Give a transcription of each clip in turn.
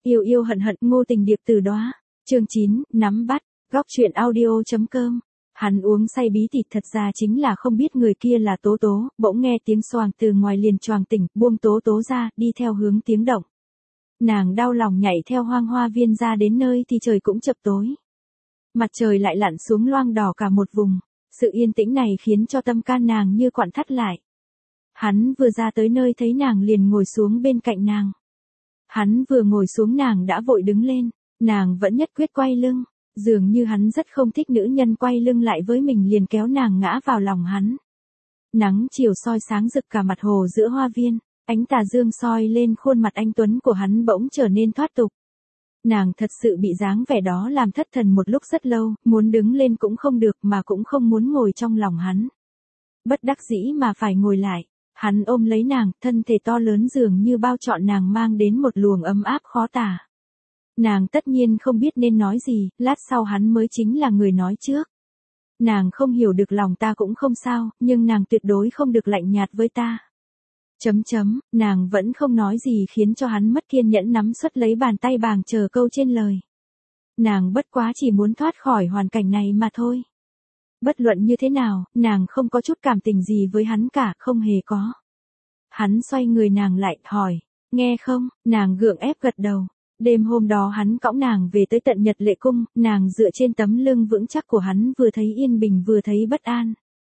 Yêu yêu hận hận, Ngô Tình điệp từ đóa. Chương 9, nắm bắt. Góc truyện audio.com. Hắn uống say bí tịt, thật ra chính là không biết người kia là Tố Tố, bỗng nghe tiếng xoàng từ ngoài liền choàng tỉnh, buông Tố Tố ra, đi theo hướng tiếng động. Nàng đau lòng nhảy theo hoang hoa viên ra đến nơi thì trời cũng chập tối. Mặt trời lại lặn xuống loang đỏ cả một vùng, sự yên tĩnh này khiến cho tâm can nàng như quặn thắt lại. Hắn vừa ra tới nơi thấy nàng liền ngồi xuống bên cạnh nàng. Hắn vừa ngồi xuống nàng đã vội đứng lên, nàng vẫn nhất quyết quay lưng, dường như hắn rất không thích nữ nhân quay lưng lại với mình, liền kéo nàng ngã vào lòng hắn. Nắng chiều soi sáng rực cả mặt hồ giữa hoa viên, ánh tà dương soi lên khuôn mặt anh tuấn của hắn bỗng trở nên thoát tục. Nàng thật sự bị dáng vẻ đó làm thất thần một lúc rất lâu, muốn đứng lên cũng không được mà cũng không muốn ngồi trong lòng hắn. Bất đắc dĩ mà phải ngồi lại. Hắn ôm lấy nàng, thân thể to lớn dường như bao trọn nàng, mang đến một luồng ấm áp khó tả. Nàng tất nhiên không biết nên nói gì, lát sau hắn mới chính là người nói trước. Nàng không hiểu được lòng ta cũng không sao, nhưng nàng tuyệt đối không được lạnh nhạt với ta. Nàng vẫn không nói gì khiến cho hắn mất kiên nhẫn, nắm suất lấy bàn tay bàng chờ câu trên lời. Nàng bất quá chỉ muốn thoát khỏi hoàn cảnh này mà thôi. Bất luận như thế nào, nàng không có chút cảm tình gì với hắn cả, không hề có. Hắn xoay người nàng lại, hỏi, nghe không, nàng gượng ép gật đầu. Đêm hôm đó hắn cõng nàng về tới tận Nhật Lệ Cung, nàng dựa trên tấm lưng vững chắc của hắn, vừa thấy yên bình vừa thấy bất an.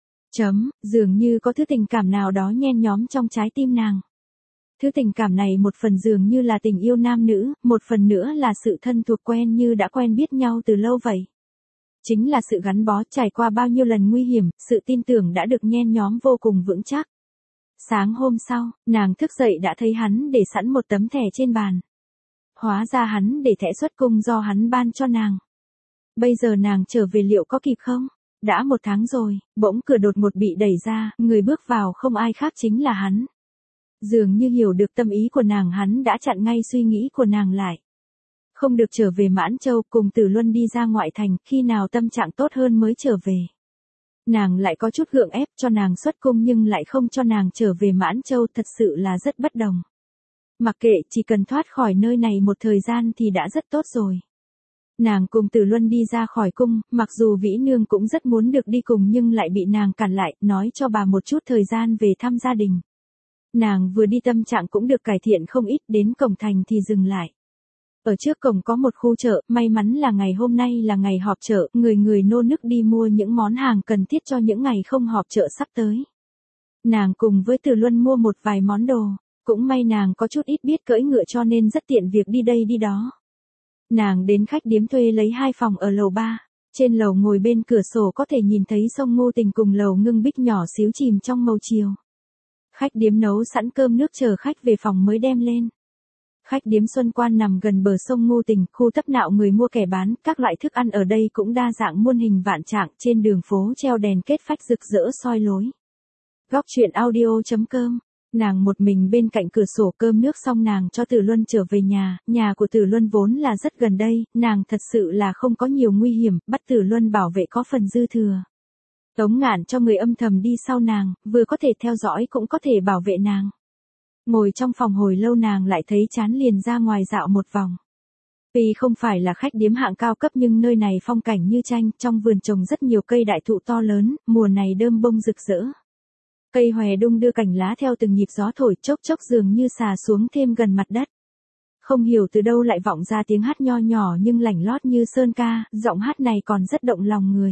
Dường như có thứ tình cảm nào đó nhen nhóm trong trái tim nàng. Thứ tình cảm này một phần dường như là tình yêu nam nữ, một phần nữa là sự thân thuộc quen như đã quen biết nhau từ lâu vậy. Chính là sự gắn bó trải qua bao nhiêu lần nguy hiểm, sự tin tưởng đã được nhen nhóm vô cùng vững chắc. Sáng hôm sau, nàng thức dậy đã thấy hắn để sẵn một tấm thẻ trên bàn. Hóa ra hắn để thẻ xuất cung do hắn ban cho nàng. Bây giờ nàng trở về liệu có kịp không? Đã 1 tháng rồi, bỗng cửa đột ngột bị đẩy ra, người bước vào không ai khác chính là hắn. Dường như hiểu được tâm ý của nàng, hắn đã chặn ngay suy nghĩ của nàng lại. Không được trở về Mãn Châu, cùng Tử Luân đi ra ngoại thành, khi nào tâm trạng tốt hơn mới trở về. Nàng lại có chút gượng ép cho nàng xuất cung nhưng lại không cho nàng trở về Mãn Châu, thật sự là rất bất đồng. Mặc kệ, chỉ cần thoát khỏi nơi này một thời gian thì đã rất tốt rồi. Nàng cùng Tử Luân đi ra khỏi cung, mặc dù Vĩ Nương cũng rất muốn được đi cùng nhưng lại bị nàng cản lại, nói cho bà một chút thời gian về thăm gia đình. Nàng vừa đi tâm trạng cũng được cải thiện không ít, đến cổng thành thì dừng lại. Ở trước cổng có một khu chợ, may mắn là ngày hôm nay là ngày họp chợ, người nô nức đi mua những món hàng cần thiết cho những ngày không họp chợ sắp tới. Nàng cùng với Tử Luân mua một vài món đồ, cũng may nàng có chút ít biết cưỡi ngựa cho nên rất tiện việc đi đây đi đó. Nàng đến khách điếm thuê lấy 2 phòng ở lầu 3, trên lầu ngồi bên cửa sổ có thể nhìn thấy sông Ngô Tình cùng lầu Ngưng Bích nhỏ xíu chìm trong màu chiều. Khách điếm nấu sẵn cơm nước chờ khách về phòng mới đem lên. Khách điếm Xuân Quan nằm gần bờ sông Ngô Tình, khu tấp nạo người mua kẻ bán, các loại thức ăn ở đây cũng đa dạng muôn hình vạn trạng, trên đường phố treo đèn kết phách rực rỡ soi lối. Góc truyện audio.com. Nàng một mình bên cạnh cửa sổ, cơm nước xong nàng cho Tử Luân trở về nhà của Tử Luân vốn là rất gần đây, nàng thật sự là không có nhiều nguy hiểm, bắt Tử Luân bảo vệ có phần dư thừa. Tống Ngạn cho người âm thầm đi sau nàng, vừa có thể theo dõi cũng có thể bảo vệ nàng. Ngồi trong phòng hồi lâu nàng lại thấy chán liền ra ngoài dạo một vòng. Tuy không phải là khách điếm hạng cao cấp nhưng nơi này phong cảnh như tranh, trong vườn trồng rất nhiều cây đại thụ to lớn, mùa này đơm bông rực rỡ. Cây hòe đung đưa cành lá theo từng nhịp gió thổi, chốc chốc dường như xà xuống thêm gần mặt đất. Không hiểu từ đâu lại vọng ra tiếng hát nho nhỏ nhưng lảnh lót như sơn ca, giọng hát này còn rất động lòng người.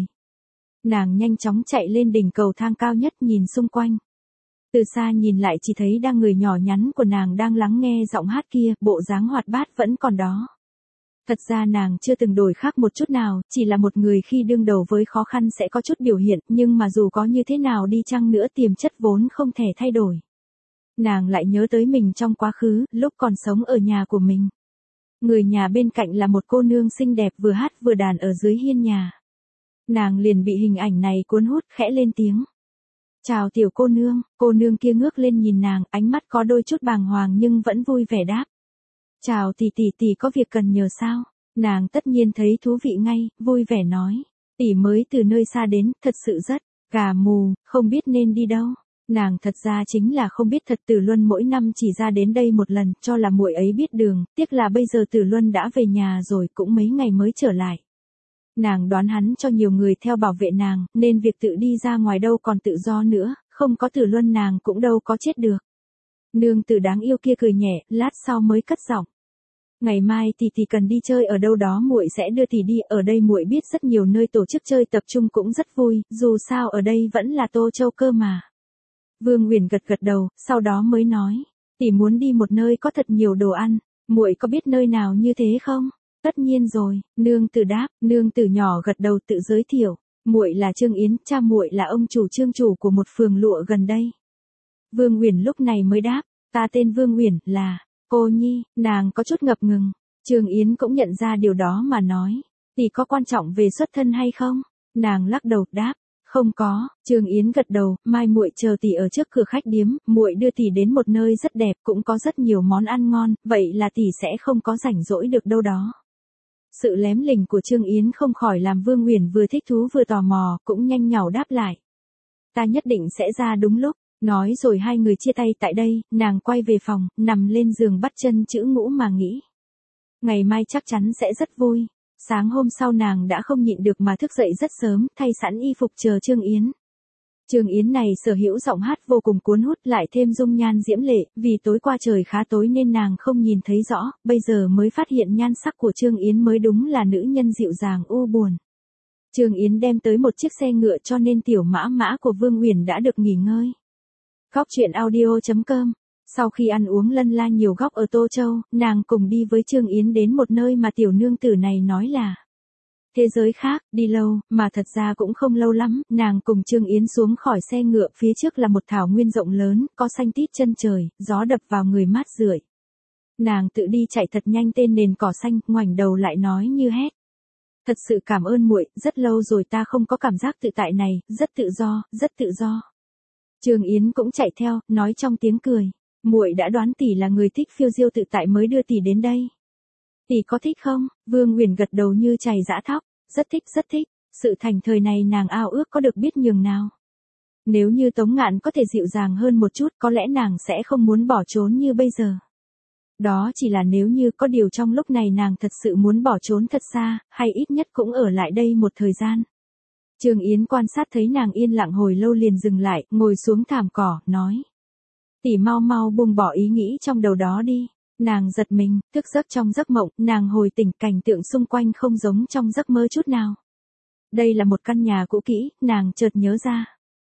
Nàng nhanh chóng chạy lên đỉnh cầu thang cao nhất nhìn xung quanh. Từ xa nhìn lại chỉ thấy người nhỏ nhắn của nàng đang lắng nghe giọng hát kia, bộ dáng hoạt bát vẫn còn đó. Thật ra nàng chưa từng đổi khác một chút nào, chỉ là một người khi đương đầu với khó khăn sẽ có chút biểu hiện, nhưng mà dù có như thế nào đi chăng nữa tiềm chất vốn không thể thay đổi. Nàng lại nhớ tới mình trong quá khứ, lúc còn sống ở nhà của mình. Người nhà bên cạnh là một cô nương xinh đẹp vừa hát vừa đàn ở dưới hiên nhà. Nàng liền bị hình ảnh này cuốn hút, khẽ lên tiếng. Chào tiểu cô nương kia ngước lên nhìn nàng, ánh mắt có đôi chút bàng hoàng nhưng vẫn vui vẻ đáp. Chào tỷ có việc cần nhờ sao? Nàng tất nhiên thấy thú vị ngay, vui vẻ nói. Tỷ mới từ nơi xa đến, thật sự rất gà mù, không biết nên đi đâu. Nàng thật ra chính là không biết thật Tử Luân mỗi năm chỉ ra đến đây một lần, cho là muội ấy biết đường, tiếc là bây giờ Tử Luân đã về nhà rồi, cũng mấy ngày mới trở lại. Nàng đoán hắn cho nhiều người theo bảo vệ nàng, nên việc tự đi ra ngoài đâu còn tự do nữa, không có Tử Luân nàng cũng đâu có chết được. Nương tử đáng yêu kia cười nhẹ, lát sau mới cất giọng. Ngày mai tỷ cần đi chơi ở đâu đó muội sẽ đưa tỷ đi, ở đây muội biết rất nhiều nơi tổ chức chơi tập trung cũng rất vui, dù sao ở đây vẫn là Tô Châu cơ mà. Vương Uyển gật gật đầu, sau đó mới nói, tỷ muốn đi một nơi có thật nhiều đồ ăn, muội có biết nơi nào như thế không? Tất nhiên rồi, nương tử đáp, nương tử nhỏ gật đầu tự giới thiệu, muội là Trương Yến, cha muội là ông chủ Trương chủ của một phường lụa gần đây. Vương Uyển lúc này mới đáp, ta tên Vương Uyển, là cô nhi, nàng có chút ngập ngừng. Trương Yến cũng nhận ra điều đó mà nói, tỷ có quan trọng về xuất thân hay không? Nàng lắc đầu đáp, không có. Trương Yến gật đầu, mai muội chờ tỷ ở trước cửa khách điếm, muội đưa tỷ đến một nơi rất đẹp, cũng có rất nhiều món ăn ngon, vậy là tỷ sẽ không có rảnh rỗi được đâu đó. Sự lém lỉnh của Trương Yến không khỏi làm Vương Uyển vừa thích thú vừa tò mò, cũng nhanh nhảu đáp lại. Ta nhất định sẽ ra đúng lúc. Nói rồi hai người chia tay tại đây, nàng quay về phòng, nằm lên giường bắt chân chữ ngũ mà nghĩ. Ngày mai chắc chắn sẽ rất vui. Sáng hôm sau nàng đã không nhịn được mà thức dậy rất sớm, thay sẵn y phục chờ Trương Yến. Trương Yến này sở hữu giọng hát vô cùng cuốn hút, lại thêm dung nhan diễm lệ, vì tối qua trời khá tối nên nàng không nhìn thấy rõ, bây giờ mới phát hiện nhan sắc của Trương Yến mới đúng là nữ nhân dịu dàng u buồn. Trương Yến đem tới một chiếc xe ngựa cho nên tiểu mã mã của Vương Uyển đã được nghỉ ngơi. Góc truyện audio.com. Sau khi ăn uống lân la nhiều góc ở Tô Châu, nàng cùng đi với Trương Yến đến một nơi mà tiểu nương tử này nói là thế giới khác, đi lâu, mà thật ra cũng không lâu lắm, nàng cùng Trương Yến xuống khỏi xe ngựa, phía trước là một thảo nguyên rộng lớn, có xanh tít chân trời, gió đập vào người mát rượi. Nàng tự đi chạy thật nhanh tên nền cỏ xanh, ngoảnh đầu lại nói như hét. Thật sự cảm ơn muội, rất lâu rồi ta không có cảm giác tự tại này, rất tự do, rất tự do. Trương Yến cũng chạy theo, nói trong tiếng cười, muội đã đoán tỷ là người thích phiêu diêu tự tại mới đưa tỷ đến đây. Tỷ có thích không? Vương Uyển gật đầu như chày giã thóc, rất thích rất thích, sự thành thời này nàng ao ước có được biết nhường nào. Nếu như Tống Ngạn có thể dịu dàng hơn một chút có lẽ nàng sẽ không muốn bỏ trốn như bây giờ. Đó chỉ là nếu như có điều trong lúc này nàng thật sự muốn bỏ trốn thật xa, hay ít nhất cũng ở lại đây một thời gian. Trương Yến quan sát thấy nàng yên lặng hồi lâu liền dừng lại, ngồi xuống thảm cỏ, nói. Tỷ mau mau buông bỏ ý nghĩ trong đầu đó đi. Nàng giật mình, thức giấc trong giấc mộng, nàng hồi tỉnh, cảnh tượng xung quanh không giống trong giấc mơ chút nào. Đây là một căn nhà cũ kỹ, nàng chợt nhớ ra.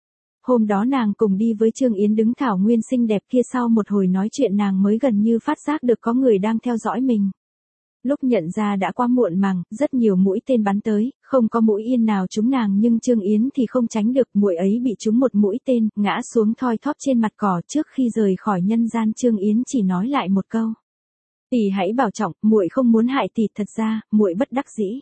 Hôm đó nàng cùng đi với Trương Yến đứng thảo nguyên xinh đẹp kia, sau một hồi nói chuyện nàng mới gần như phát giác được có người đang theo dõi mình. Lúc nhận ra đã quá muộn màng, rất nhiều mũi tên bắn tới, không có mũi yên nào trúng nàng nhưng Trương Yến thì không tránh được, muội ấy bị trúng một mũi tên, ngã xuống thoi thóp trên mặt cỏ. Trước khi rời khỏi nhân gian Trương Yến chỉ nói lại một câu. Tỷ hãy bảo trọng, muội không muốn hại tỷ, thật ra, muội bất đắc dĩ.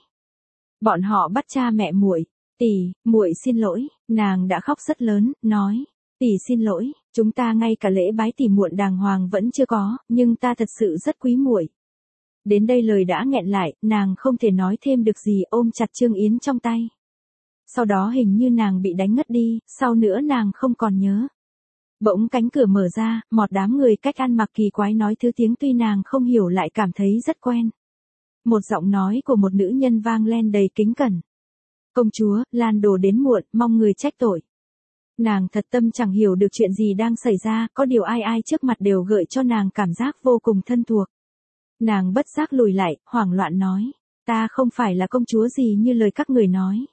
Bọn họ bắt cha mẹ muội. Tỷ, muội xin lỗi, nàng đã khóc rất lớn, nói. Tỷ xin lỗi, chúng ta ngay cả lễ bái tỷ muộn đàng hoàng vẫn chưa có, nhưng ta thật sự rất quý muội. Đến đây lời đã nghẹn lại, nàng không thể nói thêm được gì, ôm chặt Trương Yến trong tay. Sau đó hình như nàng bị đánh ngất đi, sau nữa nàng không còn nhớ. Bỗng cánh cửa mở ra, một đám người cách ăn mặc kỳ quái nói thứ tiếng tuy nàng không hiểu lại cảm thấy rất quen. Một giọng nói của một nữ nhân vang lên đầy kính cẩn. Công chúa, Lan Đồ đến muộn, mong người trách tội. Nàng thật tâm chẳng hiểu được chuyện gì đang xảy ra, có điều ai ai trước mặt đều gợi cho nàng cảm giác vô cùng thân thuộc. Nàng bất giác lùi lại, hoảng loạn nói. Ta không phải là công chúa gì như lời các người nói.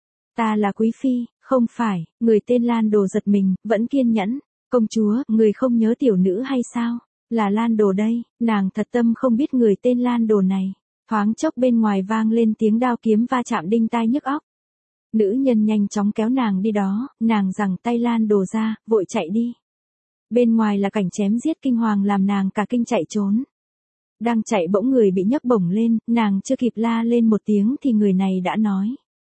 Ta là quý phi, không phải. Người tên Lan Đồ giật mình, vẫn kiên nhẫn. Công chúa, người không nhớ tiểu nữ hay sao? Là Lan Đồ đây. Nàng thật tâm không biết người tên Lan Đồ này. Thoáng chốc bên ngoài vang lên tiếng đao kiếm va chạm đinh tai nhức óc. Nữ nhân nhanh chóng kéo nàng đi đó, nàng giằng tay Lan Đồ ra, vội chạy đi. Bên ngoài là cảnh chém giết kinh hoàng làm nàng cả kinh chạy trốn. Đang chạy bỗng người bị nhấc bổng lên, nàng chưa kịp la lên một tiếng thì người này đã nói.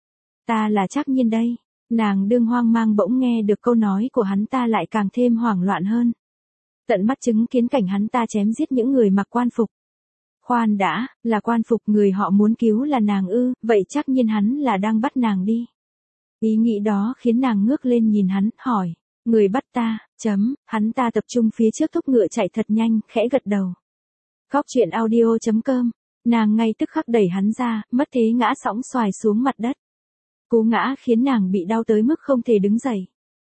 Ta là Trác Nhiên đây. Nàng đương hoang mang bỗng nghe được câu nói của hắn ta lại càng thêm hoảng loạn hơn. Tận mắt chứng kiến cảnh hắn ta chém giết những người mặc quan phục. Khoan đã, là quan phục, người họ muốn cứu là nàng ư, vậy Trác Nhiên hắn là đang bắt nàng đi. Ý nghĩ đó khiến nàng ngước lên nhìn hắn, hỏi. Người bắt ta, hắn ta tập trung phía trước thúc ngựa chạy thật nhanh, khẽ gật đầu. Góc chuyện audio.com, nàng ngay tức khắc đẩy hắn ra, mất thế ngã sõng xoài xuống mặt đất. Cú ngã khiến nàng bị đau tới mức không thể đứng dậy.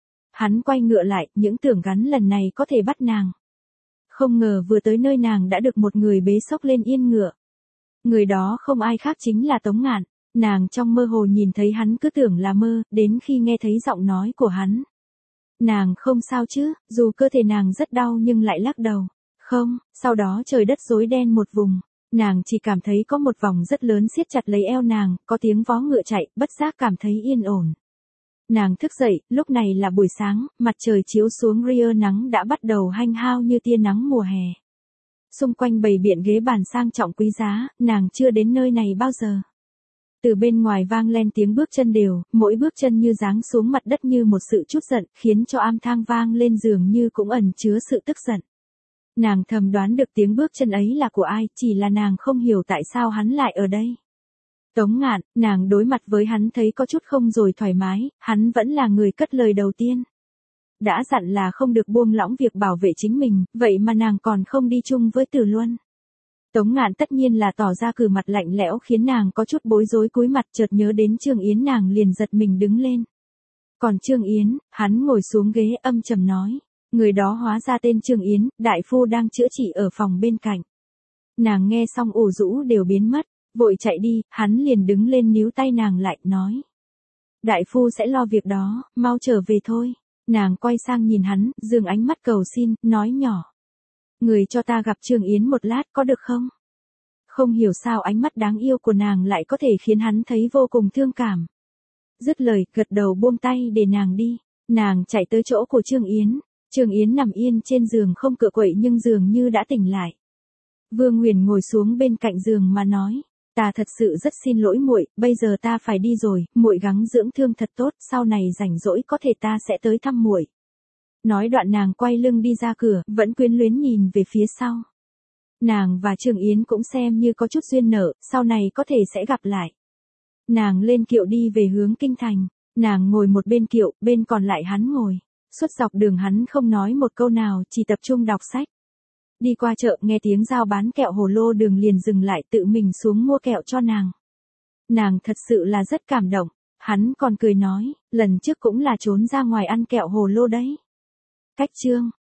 Hắn quay ngựa lại, những tưởng gắn lần này có thể bắt nàng. Không ngờ vừa tới nơi nàng đã được một người bế xốc lên yên ngựa. Người đó không ai khác chính là Tống Ngạn. Nàng trong mơ hồ nhìn thấy hắn cứ tưởng là mơ, đến khi nghe thấy giọng nói của hắn. Nàng không sao chứ, dù cơ thể nàng rất đau nhưng lại lắc đầu. Không, sau đó trời đất rối đen một vùng. Nàng chỉ cảm thấy có một vòng rất lớn siết chặt lấy eo nàng, có tiếng vó ngựa chạy, bất giác cảm thấy yên ổn. Nàng thức dậy, lúc này là buổi sáng, mặt trời chiếu xuống ria nắng đã bắt đầu hanh hao như tia nắng mùa hè. Xung quanh bày biện ghế bàn sang trọng quý giá, nàng chưa đến nơi này bao giờ. Từ bên ngoài vang lên tiếng bước chân đều, mỗi bước chân như giáng xuống mặt đất như một sự trút giận, khiến cho am thang vang lên dường như cũng ẩn chứa sự tức giận. Nàng thầm đoán được tiếng bước chân ấy là của ai, chỉ là nàng không hiểu tại sao hắn lại ở đây. Tống Ngạn, nàng đối mặt với hắn thấy có chút không rồi thoải mái, hắn vẫn là người cất lời đầu tiên. Đã dặn là không được buông lỏng việc bảo vệ chính mình, vậy mà nàng còn không đi chung với Từ Luân. Tống Ngạn tất nhiên là tỏ ra cử mặt lạnh lẽo khiến nàng có chút bối rối cúi mặt, chợt nhớ đến Trương Yến, nàng liền giật mình đứng lên. Còn Trương Yến, hắn ngồi xuống ghế âm trầm nói. Người đó hóa ra tên Trương Yến, đại phu đang chữa trị ở phòng bên cạnh. Nàng nghe xong ủ rũ đều biến mất, vội chạy đi, hắn liền đứng lên níu tay nàng lại, nói. Đại phu sẽ lo việc đó, mau trở về thôi. Nàng quay sang nhìn hắn, dường ánh mắt cầu xin, nói nhỏ. Người cho ta gặp Trương Yến một lát có được không? Không hiểu sao ánh mắt đáng yêu của nàng lại có thể khiến hắn thấy vô cùng thương cảm. Dứt lời, gật đầu buông tay để nàng đi. Nàng chạy tới chỗ của Trương Yến. Trương Yến nằm yên trên giường không cựa quậy nhưng dường như đã tỉnh lại. Vương Nguyền ngồi xuống bên cạnh giường mà nói. Ta thật sự rất xin lỗi muội, bây giờ ta phải đi rồi, muội gắng dưỡng thương thật tốt, sau này rảnh rỗi có thể ta sẽ tới thăm muội. Nói đoạn nàng quay lưng đi ra cửa, vẫn quyến luyến nhìn về phía sau. Nàng và Trương Yến cũng xem như có chút duyên nợ, sau này có thể sẽ gặp lại. Nàng lên kiệu đi về hướng kinh thành, nàng ngồi một bên kiệu, bên còn lại hắn ngồi. Suốt dọc đường hắn không nói một câu nào, chỉ tập trung đọc sách. Đi qua chợ nghe tiếng giao bán kẹo hồ lô đường liền dừng lại tự mình xuống mua kẹo cho nàng. Nàng thật sự là rất cảm động, hắn còn cười nói, lần trước cũng là trốn ra ngoài ăn kẹo hồ lô đấy. Cách chương